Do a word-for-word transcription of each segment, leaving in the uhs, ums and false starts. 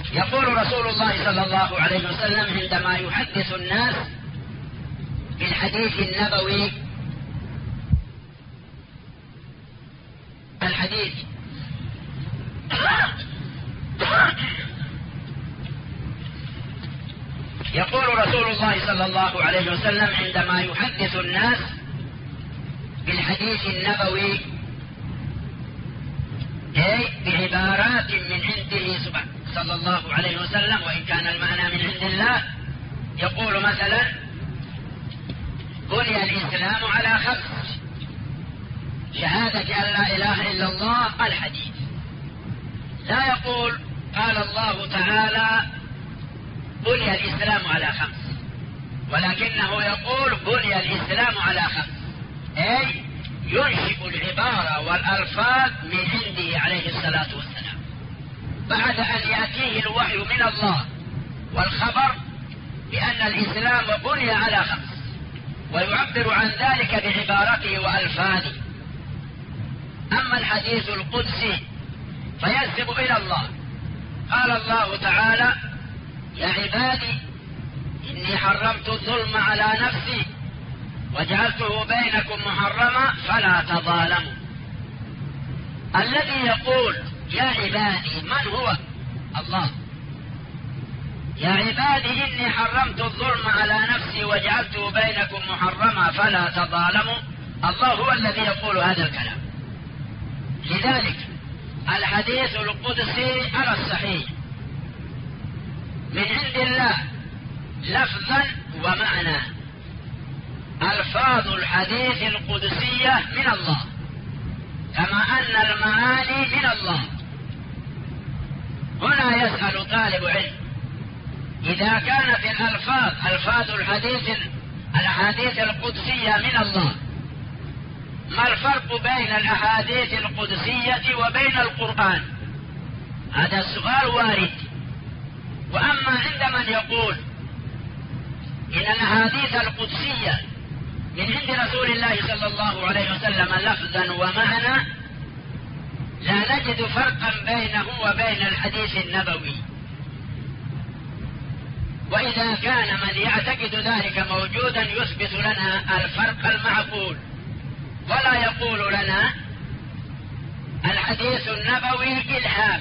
يقول رسول الله صلى الله عليه وسلم عندما يحدث الناس بالحديث النبوي: الحديث يقول رسول الله صلى الله عليه وسلم عندما يحدث الناس بالحديث النبوي أي بعبارات من عنده سبحانه صلى الله عليه وسلم، وإن كان المعنى من عند الله، يقول مثلا: بني الإسلام على خمس: شهادة أن لا إله إلا الله، الحديث. لا يقول قال الله تعالى بني الإسلام على خمس، ولكنه يقول بني الإسلام على خمس، أي ينشئ العبارة والألفاظ من عنده عليه الصلاة والسلام بعد أن يأتيه الوحي من الله والخبر بأن الإسلام بني على خمس، ويعبر عن ذلك بعبارته وألفاظه. أما الحديث القدسي فينسب إلى الله. قال الله تعالى: يا عبادي إني حرمت الظلم على نفسي وجعلته بينكم محرما فلا تظالموا. الذي يقول يا عبادي من هو؟ الله. يا عبادي إني حرمت الظلم على نفسي وجعلته بينكم محرما فلا تظالموا، الله هو الذي يقول هذا الكلام. لذلك الحديث القدسي على الصحيح من عند الله لفظا ومعنى. ألفاظ الحديث القدسية من الله، كما أن المعاني من الله. هنا يسأل طالب علم: إذا كانت الألفاظ ألفاظ الحديث الأحاديث القدسية من الله، ما الفرق بين الأحاديث القدسية وبين القرآن؟ هذا السؤال وارد. وأما عند من يقول إن الأحاديث القدسية من عند رسول الله صلى الله عليه وسلم لفظا ومعنى، لا نجد فرقا بينه وبين الحديث النبوي. وإذا كان من يعتقد ذلك موجودا يثبت لنا الفرق المعقول، ولا يقول لنا الحديث النبوي إلهام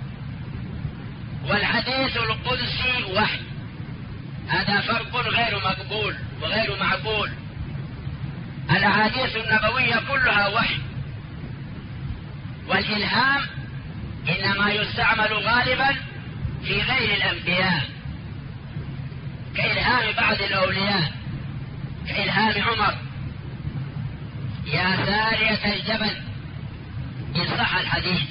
والحديث القدسي وحي. هذا فرق غير مقبول وغير معقول. الأحاديث النبوية كلها وحي، والإلهام إنما يستعمل غالبا في غير الأنبياء، كإلهام بعض الأولياء، كإلهام عمر: يا سارية الجبل، إن صح الحديث.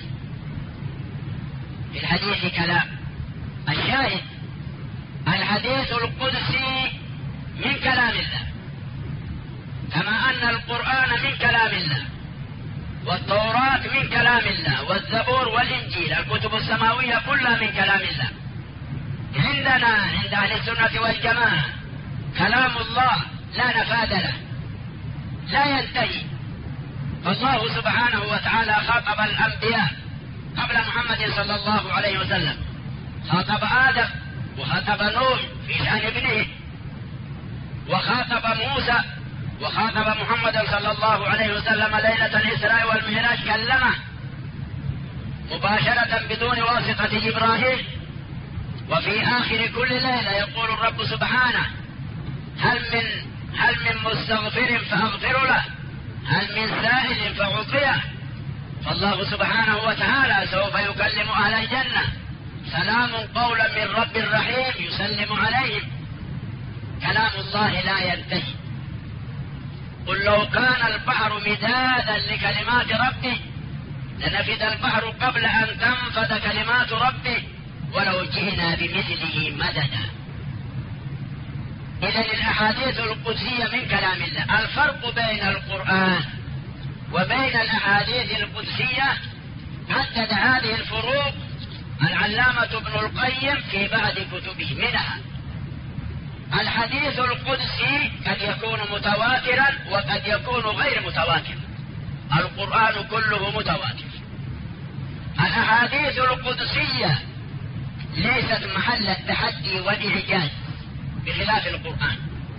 في الحديث كلام. الشاهد الحديث القدسي من كلام الله، كما أن القرآن من كلام الله، والتوراة من كلام الله، والزبور والإنجيل الكتب السماوية كلها من كلام الله. عندنا عند أهل السنة والجماعة كلام الله لا نفاد له، لا ينتهي. فالله سبحانه وتعالى خاطب الأنبياء قبل محمد صلى الله عليه وسلم، خاطب آدم وخاطب نوح في شأن ابنه، وخاطب موسى، وخاطب محمد صلى الله عليه وسلم ليلة الإسراء والمعراج، كلمه مباشرة بدون واسطة جبرائيل. وفي آخر كل ليلة يقول الرب سبحانه: هل من هل من مستغفر فأغفر له، هل من سائل فأعطيه. فالله سبحانه وتعالى سوف يكلم أهل الجنة: سلام قولا من رب رحيم، يسلم عليهم. كلام الله لا ينتهي. قل لو كان البحر مدادا لكلمات ربي لنفد البحر قبل أن تنفد كلمات ربي ولو جئنا بمثله مددا. إذن الأحاديث القدسية من كلام الله. الفرق بين القرآن وبين الأحاديث القدسية حدد هذه الفروق العلامة ابن القيم في بعض كتبه. منها الحديث القدسي قد يكون متواترا وقد يكون غير متواتر. القرآن كله متواتر. الأحاديث القدسية ليست محل التحدي والإعجاز بخلاف القرآن.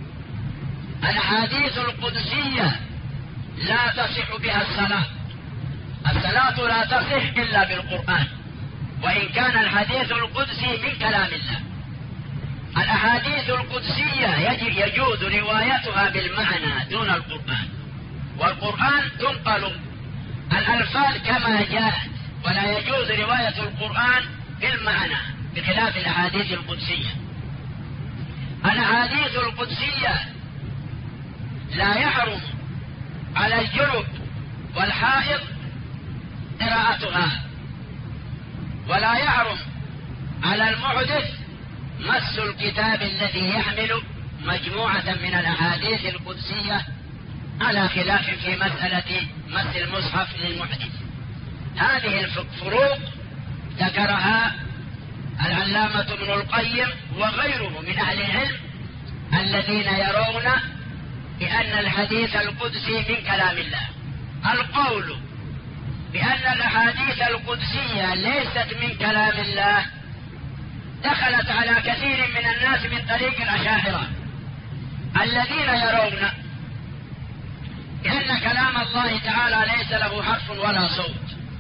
الأحاديث القدسية لا تصح بها الصلاة، الصلاة لا تصح إلا بالقرآن، وإن كان الحديث القدسي من كلام الله. الأحاديث القدسية يجوز روايتها بالمعنى دون القرآن، والقرآن تنقل الألفاظ كما جاءت، ولا يجوز رواية القرآن بالمعنى بخلاف الأحاديث القدسية. الأحاديث القدسية لا يحرم على الجنب والحائض قراءتها، ولا يحرم على المحدث مس الكتاب الذي يحمل مجموعة من الأحاديث القدسية، على خلاف في مسألة مس المصحف للمحدث. هذه الفروق ذكرها العلامة ابن القيم وغيره من أهل العلم الذين يرون بأن الحديث القدسي من كلام الله. القول بأن الأحاديث القدسية ليست من كلام الله دخلت على كثير من الناس من طريق الأشاعرة الذين يرون بأن كلام الله تعالى ليس له حرف ولا صوت.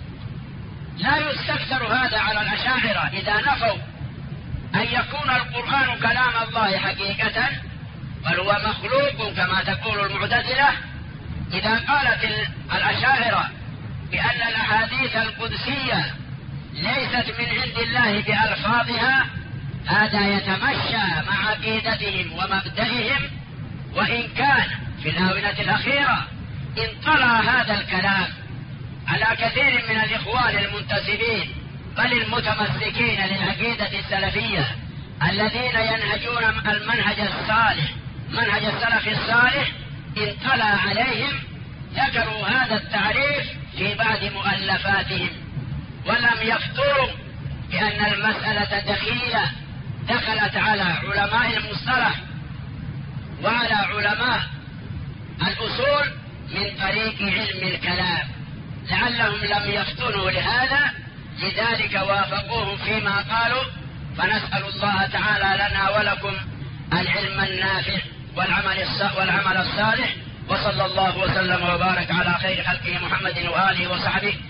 لا يستكثر هذا على الأشاعرة إذا نفوا أن يكون القرآن كلام الله حقيقة، بل هو مخلوق كما تقول المعتزلة. إذا قالت الأشاعرة بأن الأحاديث القدسية ليست من عند الله بألفاظها، هذا يتمشى مع عقيدتهم ومبدئهم، وإن كان في الآونة الأخيرة انطلع هذا الكلام على كثير من الإخوان المنتسبين بل المتمسكين للعقيدة السلفية الذين ينهجون المنهج الصالح منهج السلف الصالح، انطلع عليهم ذكروا هذا التعريف في بعض مؤلفاتهم، ولم يفتروا بأن المسألة دخيلة دخلت على علماء المصطلح وعلى علماء الأصول من طريق علم الكلام، لعلهم لم يفتنوا لهذا، لذلك وافقوهم فيما قالوا. فنسأل الله تعالى لنا ولكم العلم النافع والعمل والعمل الصالح، وصلى الله وسلم وبارك على خير خلقه محمد وآله وصحبه